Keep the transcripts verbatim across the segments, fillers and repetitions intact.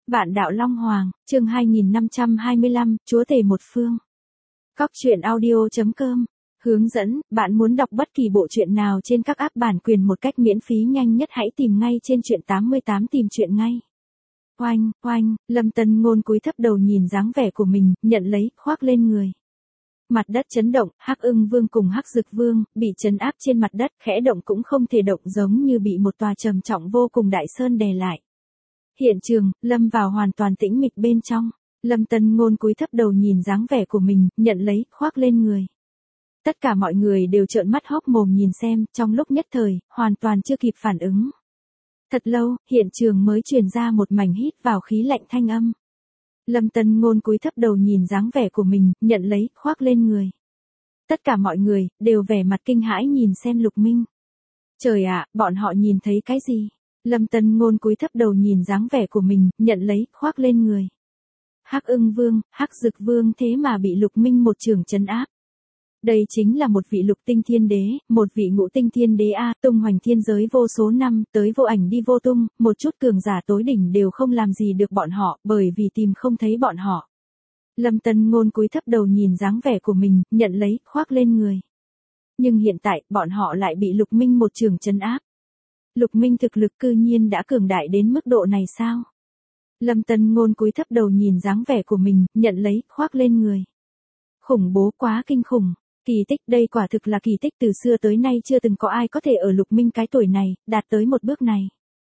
Vạn đạo Long Hoàng, chương hai nghìn năm trăm hai mươi lăm, Chúa tể một phương. Cóc truyện audio chấm com. Hướng dẫn, bạn muốn đọc bất kỳ bộ truyện nào trên các app bản quyền một cách miễn phí nhanh nhất hãy tìm ngay trên truyện tám mươi tám tìm truyện ngay. Oanh, oanh, Lâm Tân Ngôn cúi thấp đầu nhìn dáng vẻ của mình, nhận lấy, khoác lên người. Mặt đất chấn động, Hắc Ưng Vương cùng Hắc Dực Vương, bị trấn áp trên mặt đất, khẽ động cũng không thể động giống như bị một tòa trầm trọng vô cùng đại sơn đè lại. Hiện trường, lâm vào hoàn toàn tĩnh mịch bên trong. Lâm Tân Ngôn cúi thấp đầu nhìn dáng vẻ của mình, nhận lấy, khoác lên người. Tất cả mọi người đều trợn mắt hốc mồm nhìn xem, trong lúc nhất thời, hoàn toàn chưa kịp phản ứng. Thật lâu, hiện trường mới truyền ra một mảnh hít vào khí lạnh thanh âm. Lâm Tân Ngôn cúi thấp đầu nhìn dáng vẻ của mình, nhận lấy, khoác lên người. Tất cả mọi người, đều vẻ mặt kinh hãi nhìn xem Lục Minh. Trời ạ, bọn họ nhìn thấy cái gì? Lâm Tân Ngôn cúi thấp đầu nhìn dáng vẻ của mình, nhận lấy, khoác lên người. Hắc Ưng Vương, Hắc Dực Vương thế mà bị Lục Minh một trường trấn áp. Đây chính là một vị lục tinh thiên đế, một vị ngũ tinh thiên đế a, tung hoành thiên giới vô số năm, tới vô ảnh đi vô tung, một chút cường giả tối đỉnh đều không làm gì được bọn họ, bởi vì tìm không thấy bọn họ. Lâm Tân Ngôn cúi thấp đầu nhìn dáng vẻ của mình, nhận lấy, khoác lên người. Nhưng hiện tại, bọn họ lại bị Lục Minh một trường trấn áp. Lục Minh thực lực cư nhiên đã cường đại đến mức độ này sao? Lâm Tân Ngôn cúi thấp đầu nhìn dáng vẻ của mình, nhận lấy, khoác lên người. Khủng bố quá kinh khủng. Kỳ tích, đây quả thực là kỳ tích, từ xưa tới nay chưa từng có ai có thể ở Lục Minh cái tuổi này, đạt tới một bước này.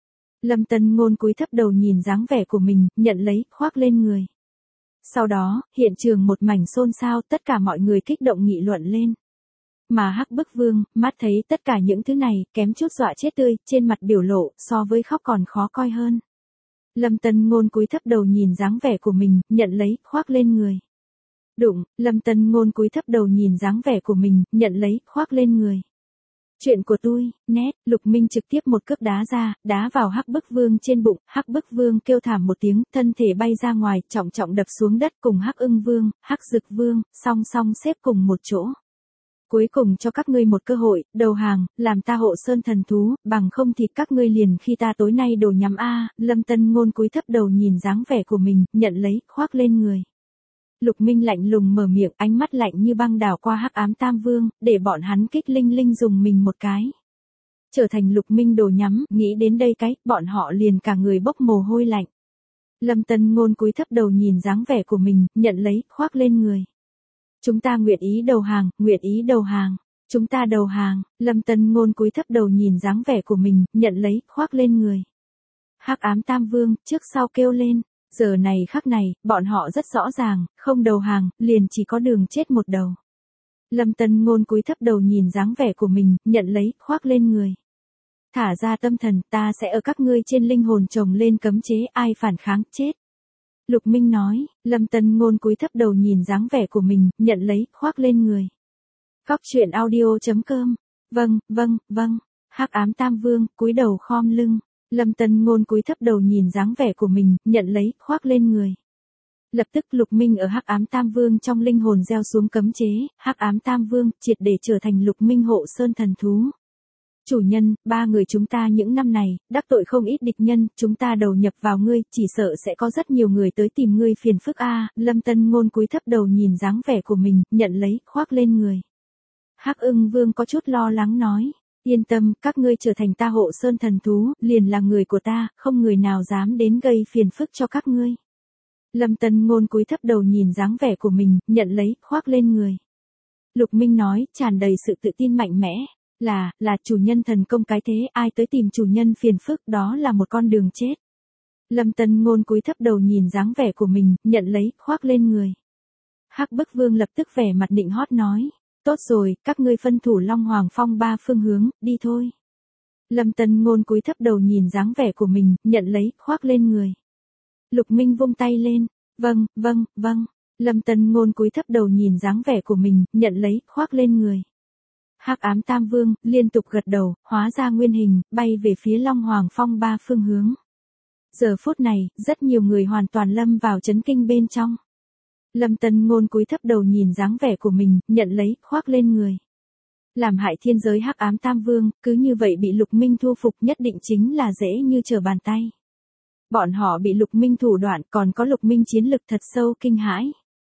Lâm Tân Ngôn cúi thấp đầu nhìn dáng vẻ của mình, nhận lấy, khoác lên người. Sau đó, hiện trường một mảnh xôn xao, tất cả mọi người kích động nghị luận lên. Mà Hắc Bức Vương, mắt thấy tất cả những thứ này, kém chút dọa chết tươi, trên mặt biểu lộ, so với khóc còn khó coi hơn. Lâm Tân Ngôn cúi thấp đầu nhìn dáng vẻ của mình, nhận lấy, khoác lên người. Đụng, Lâm Tân Ngôn cúi thấp đầu nhìn dáng vẻ của mình, nhận lấy, khoác lên người. Chuyện của tôi, nét, Lục Minh trực tiếp một cước đá ra, đá vào Hắc Bức Vương trên bụng, Hắc Bức Vương kêu thảm một tiếng, thân thể bay ra ngoài, trọng trọng đập xuống đất cùng Hắc Ưng Vương, Hắc Dực Vương, song song xếp cùng một chỗ. Cuối cùng cho các ngươi một cơ hội, đầu hàng, làm ta hộ sơn thần thú, bằng không thì các ngươi liền khi ta tối nay đổ nhắm a. Lâm Tân Ngôn cúi thấp đầu nhìn dáng vẻ của mình, nhận lấy, khoác lên người. Lục Minh lạnh lùng mở miệng, ánh mắt lạnh như băng đảo qua Hắc Ám Tam Vương, để bọn hắn kích linh linh dùng mình một cái. Trở thành Lục Minh đồ nhắm, nghĩ đến đây cái, bọn họ liền cả người bốc mồ hôi lạnh. Lâm Tân Ngôn cúi thấp đầu nhìn dáng vẻ của mình, nhận lấy, khoác lên người. Chúng ta nguyện ý đầu hàng, nguyện ý đầu hàng. Chúng ta đầu hàng. Lâm Tân Ngôn cúi thấp đầu nhìn dáng vẻ của mình, nhận lấy, khoác lên người. Hắc Ám Tam Vương, trước sau kêu lên. Giờ này khắc này, bọn họ rất rõ ràng, không đầu hàng, liền chỉ có đường chết một đầu. Lâm Tân Ngôn cúi thấp đầu nhìn dáng vẻ của mình, nhận lấy, khoác lên người. Thả ra tâm thần, ta sẽ ở các ngươi trên linh hồn trồng lên cấm chế, ai phản kháng, chết. Lục Minh nói, Lâm Tân Ngôn cúi thấp đầu nhìn dáng vẻ của mình, nhận lấy, khoác lên người. Cóc truyện audio chấm com. Vâng, vâng, vâng. Hắc Ám Tam Vương, cúi đầu khom lưng. Lâm Tân Ngôn cúi thấp đầu nhìn dáng vẻ của mình, nhận lấy, khoác lên người. Lập tức Lục Minh ở Hắc Ám Tam Vương trong linh hồn gieo xuống cấm chế, Hắc Ám Tam Vương triệt để trở thành Lục Minh hộ sơn thần thú. Chủ nhân, ba người chúng ta những năm này, đắc tội không ít địch nhân, chúng ta đầu nhập vào ngươi, chỉ sợ sẽ có rất nhiều người tới tìm ngươi phiền phức a. Lâm Tân Ngôn cúi thấp đầu nhìn dáng vẻ của mình, nhận lấy, khoác lên người. Hắc Ưng Vương có chút lo lắng nói, yên tâm, các ngươi trở thành ta hộ sơn thần thú, liền là người của ta, không người nào dám đến gây phiền phức cho các ngươi. Lâm Tân Ngôn cúi thấp đầu nhìn dáng vẻ của mình, nhận lấy, khoác lên người. Lục Minh nói, tràn đầy sự tự tin mạnh mẽ. Là, là chủ nhân thần công cái thế, ai tới tìm chủ nhân phiền phức, đó là một con đường chết. Lâm Tân Ngôn cúi thấp đầu nhìn dáng vẻ của mình, nhận lấy, khoác lên người. Hắc Bức Vương lập tức vẻ mặt nịnh hót nói, tốt rồi, các ngươi phân thủ Long Hoàng Phong ba phương hướng, đi thôi. Lâm Tân Ngôn cúi thấp đầu nhìn dáng vẻ của mình, nhận lấy, khoác lên người. Lục Minh vung tay lên, vâng, vâng, vâng. Lâm Tân Ngôn cúi thấp đầu nhìn dáng vẻ của mình, nhận lấy, khoác lên người. Hắc Ám Tam Vương, liên tục gật đầu, hóa ra nguyên hình, bay về phía Long Hoàng Phong ba phương hướng. Giờ phút này, rất nhiều người hoàn toàn lâm vào chấn kinh bên trong. Lâm Tân Ngôn cúi thấp đầu nhìn dáng vẻ của mình, nhận lấy, khoác lên người. Làm hại thiên giới Hắc Ám Tam Vương, cứ như vậy bị Lục Minh thu phục nhất định chính là dễ như trở bàn tay. Bọn họ bị Lục Minh thủ đoạn còn có Lục Minh chiến lực thật sâu kinh hãi.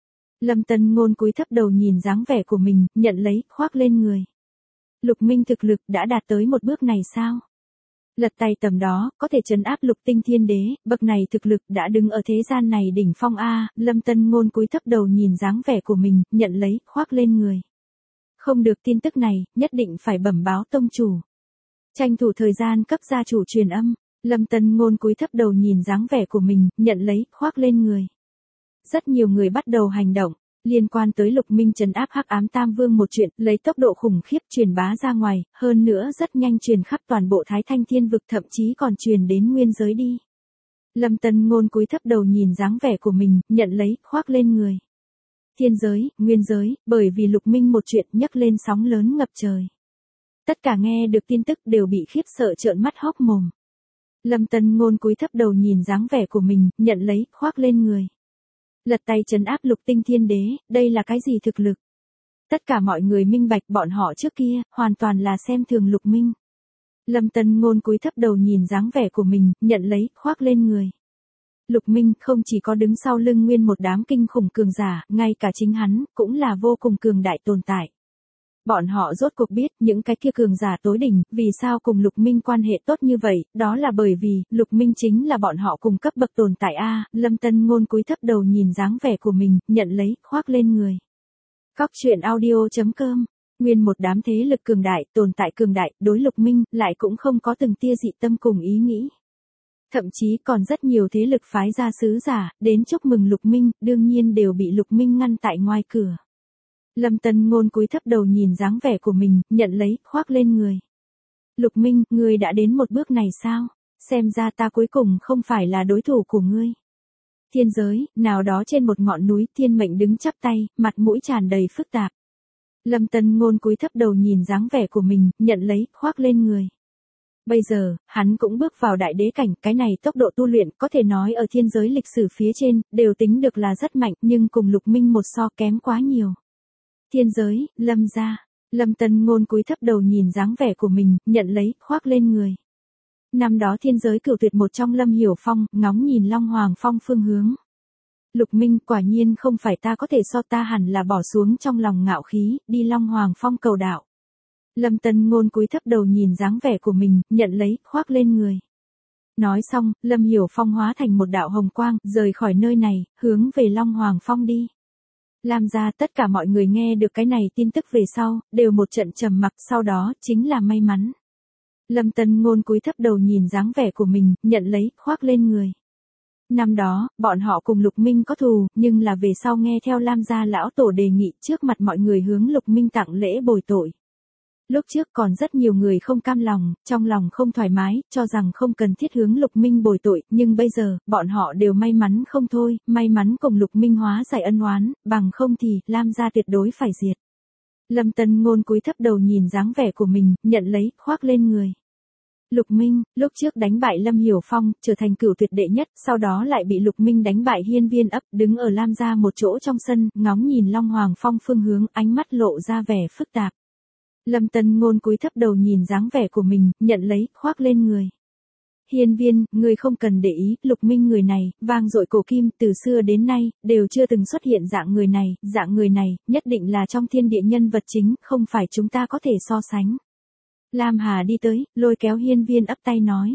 Lâm Tân Ngôn cúi thấp đầu nhìn dáng vẻ của mình, nhận lấy, khoác lên người. Lục Minh thực lực đã đạt tới một bước này sao? Lật tay tầm đó, có thể trấn áp Lục Tinh Thiên Đế, bậc này thực lực đã đứng ở thế gian này đỉnh phong a. Lâm Tân Ngôn cúi thấp đầu nhìn dáng vẻ của mình, nhận lấy, khoác lên người. Không được tin tức này, nhất định phải bẩm báo tông chủ. Tranh thủ thời gian cấp gia chủ truyền âm. Lâm Tân Ngôn cúi thấp đầu nhìn dáng vẻ của mình, nhận lấy, khoác lên người. Rất nhiều người bắt đầu hành động, liên quan tới Lục Minh trấn áp Hắc Ám Tam Vương một chuyện, lấy tốc độ khủng khiếp truyền bá ra ngoài, hơn nữa rất nhanh truyền khắp toàn bộ Thái Thanh Thiên vực, thậm chí còn truyền đến nguyên giới đi. Lâm Tân Ngôn cúi thấp đầu nhìn dáng vẻ của mình, nhận lấy, khoác lên người. Thiên giới, nguyên giới, bởi vì Lục Minh một chuyện nhấc lên sóng lớn ngập trời. Tất cả nghe được tin tức đều bị khiếp sợ trợn mắt hốc mồm. Lâm Tân Ngôn cúi thấp đầu nhìn dáng vẻ của mình, nhận lấy, khoác lên người. Lật tay trấn áp Lục Tinh Thiên Đế, đây là cái gì thực lực? Tất cả mọi người minh bạch bọn họ trước kia, hoàn toàn là xem thường Lục Minh. Lâm Tân Ngôn cúi thấp đầu nhìn dáng vẻ của mình, nhận lấy, khoác lên người. Lục Minh không chỉ có đứng sau lưng nguyên một đám kinh khủng cường giả, ngay cả chính hắn, cũng là vô cùng cường đại tồn tại. Bọn họ rốt cuộc biết những cái kia cường giả tối đỉnh, vì sao cùng Lục Minh quan hệ tốt như vậy, đó là bởi vì, Lục Minh chính là bọn họ cùng cấp bậc tồn tại a. Lâm Tân Ngôn cúi thấp đầu nhìn dáng vẻ của mình, nhận lấy, khoác lên người. Cóc truyện audio chấm com. Nguyên một đám thế lực cường đại, tồn tại cường đại, đối Lục Minh, lại cũng không có từng tia dị tâm cùng ý nghĩ. Thậm chí còn rất nhiều thế lực phái ra sứ giả, đến chúc mừng Lục Minh, đương nhiên đều bị Lục Minh ngăn tại ngoài cửa. Lâm Tân Ngôn cúi thấp đầu nhìn dáng vẻ của mình, nhận lấy, khoác lên người. Lục Minh, ngươi đã đến một bước này sao? Xem ra ta cuối cùng không phải là đối thủ của ngươi. Thiên giới, nào đó trên một ngọn núi, Thiên Mệnh đứng chắp tay, mặt mũi tràn đầy phức tạp. Lâm Tân Ngôn cúi thấp đầu nhìn dáng vẻ của mình, nhận lấy, khoác lên người. Bây giờ, hắn cũng bước vào đại đế cảnh, cái này tốc độ tu luyện có thể nói ở thiên giới lịch sử phía trên, đều tính được là rất mạnh, nhưng cùng Lục Minh một so kém quá nhiều. Thiên giới, Lâm gia. Lâm Tân Ngôn cúi thấp đầu nhìn dáng vẻ của mình, nhận lấy, khoác lên người. Năm đó thiên giới cửu tuyệt một trong Lâm Hiểu Phong, ngóng nhìn Long Hoàng Phong phương hướng. Lục Minh, quả nhiên không phải ta có thể so, ta hẳn là bỏ xuống trong lòng ngạo khí, đi Long Hoàng Phong cầu đạo. Lâm Tân Ngôn cúi thấp đầu nhìn dáng vẻ của mình, nhận lấy, khoác lên người. Nói xong, Lâm Hiểu Phong hóa thành một đạo hồng quang, rời khỏi nơi này, hướng về Long Hoàng Phong đi. Lam gia, tất cả mọi người nghe được cái này tin tức về sau, đều một trận trầm mặc, sau đó, chính là may mắn. Lâm Tân Ngôn cúi thấp đầu nhìn dáng vẻ của mình, nhận lấy, khoác lên người. Năm đó, bọn họ cùng Lục Minh có thù, nhưng là về sau nghe theo Lam gia lão tổ đề nghị trước mặt mọi người hướng Lục Minh tặng lễ bồi tội. Lúc trước còn rất nhiều người không cam lòng, trong lòng không thoải mái, cho rằng không cần thiết hướng Lục Minh bồi tội, nhưng bây giờ, bọn họ đều may mắn không thôi, may mắn cùng Lục Minh hóa giải ân oán, bằng không thì, Lam gia tuyệt đối phải diệt. Lâm Tân Ngôn cúi thấp đầu nhìn dáng vẻ của mình, nhận lấy, khoác lên người. Lục Minh, lúc trước đánh bại Lâm Hiểu Phong, trở thành cửu tuyệt đệ nhất, sau đó lại bị Lục Minh đánh bại hiên viên ấp, đứng ở Lam gia một chỗ trong sân, ngóng nhìn Long Hoàng Phong phương hướng, ánh mắt lộ ra vẻ phức tạp. Lâm Tân Ngôn cúi thấp đầu nhìn dáng vẻ của mình, nhận lấy, khoác lên người. Hiên viên, người không cần để ý, Lục Minh người này, vang dội cổ kim, từ xưa đến nay, đều chưa từng xuất hiện dạng người này, dạng người này, nhất định là trong thiên địa nhân vật chính, không phải chúng ta có thể so sánh. Lam Hà đi tới, lôi kéo hiên viên ấp tay nói.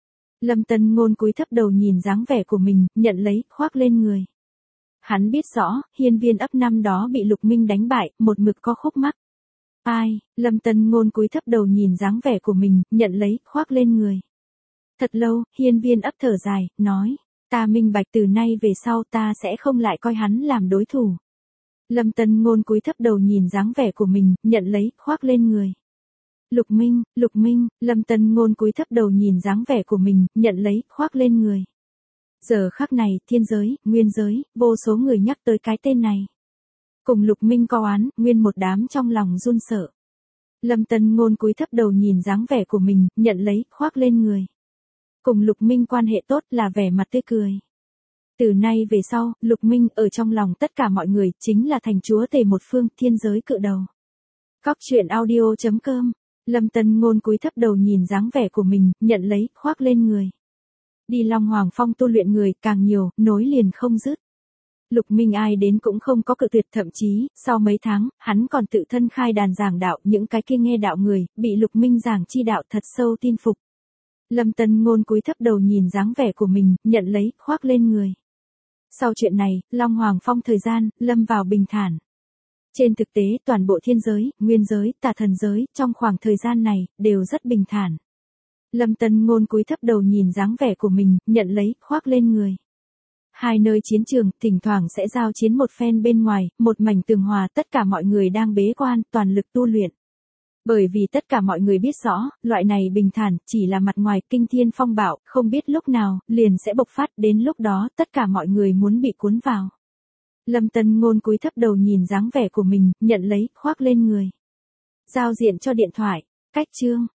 Lâm Tân Ngôn cúi thấp đầu nhìn dáng vẻ của mình, nhận lấy, khoác lên người. Hắn biết rõ, hiên viên ấp năm đó bị Lục Minh đánh bại, một mực có khúc mắc. Ai, Lâm Tân Ngôn cúi thấp đầu nhìn dáng vẻ của mình, nhận lấy, khoác lên người. Thật lâu, hiên viên ấp thở dài, nói, ta minh bạch từ nay về sau ta sẽ không lại coi hắn làm đối thủ. Lâm Tân Ngôn cúi thấp đầu nhìn dáng vẻ của mình, nhận lấy, khoác lên người. Lục Minh, Lục Minh, Lâm Tân Ngôn cúi thấp đầu nhìn dáng vẻ của mình, nhận lấy, khoác lên người. Giờ khắc này, thiên giới, nguyên giới, vô số người nhắc tới cái tên này. Cùng Lục Minh có oán, nguyên một đám trong lòng run sợ. Lâm Tân Ngôn cúi thấp đầu nhìn dáng vẻ của mình, nhận lấy, khoác lên người. Cùng Lục Minh quan hệ tốt là vẻ mặt tươi cười. Từ nay về sau, Lục Minh ở trong lòng tất cả mọi người, chính là thành chúa tể một phương, thiên giới cự đầu. Cóc truyện audio chấm com. Lâm Tân Ngôn cúi thấp đầu nhìn dáng vẻ của mình, nhận lấy, khoác lên người. Đi Long Hoàng Phong tu luyện người càng nhiều, nối liền không dứt. Lục Minh ai đến cũng không có cự tuyệt, thậm chí, sau mấy tháng, hắn còn tự thân khai đàn giảng đạo, những cái kia nghe đạo người, bị Lục Minh giảng chi đạo thật sâu tin phục. Lâm Tân Ngôn cúi thấp đầu nhìn dáng vẻ của mình, nhận lấy, khoác lên người. Sau chuyện này, Long Hoàng Phong thời gian, lâm vào bình thản. Trên thực tế, toàn bộ thiên giới, nguyên giới, tà thần giới, trong khoảng thời gian này, đều rất bình thản. Lâm Tân Ngôn cúi thấp đầu nhìn dáng vẻ của mình, nhận lấy, khoác lên người. Hai nơi chiến trường, thỉnh thoảng sẽ giao chiến một phen bên ngoài, một mảnh tường hòa, tất cả mọi người đang bế quan, toàn lực tu luyện. Bởi vì tất cả mọi người biết rõ, loại này bình thản, chỉ là mặt ngoài, kinh thiên phong bạo, không biết lúc nào, liền sẽ bộc phát, đến lúc đó, tất cả mọi người muốn bị cuốn vào. Lâm Tân Ngôn cúi thấp đầu nhìn dáng vẻ của mình, nhận lấy, khoác lên người. Giao diện cho điện thoại, cách chương.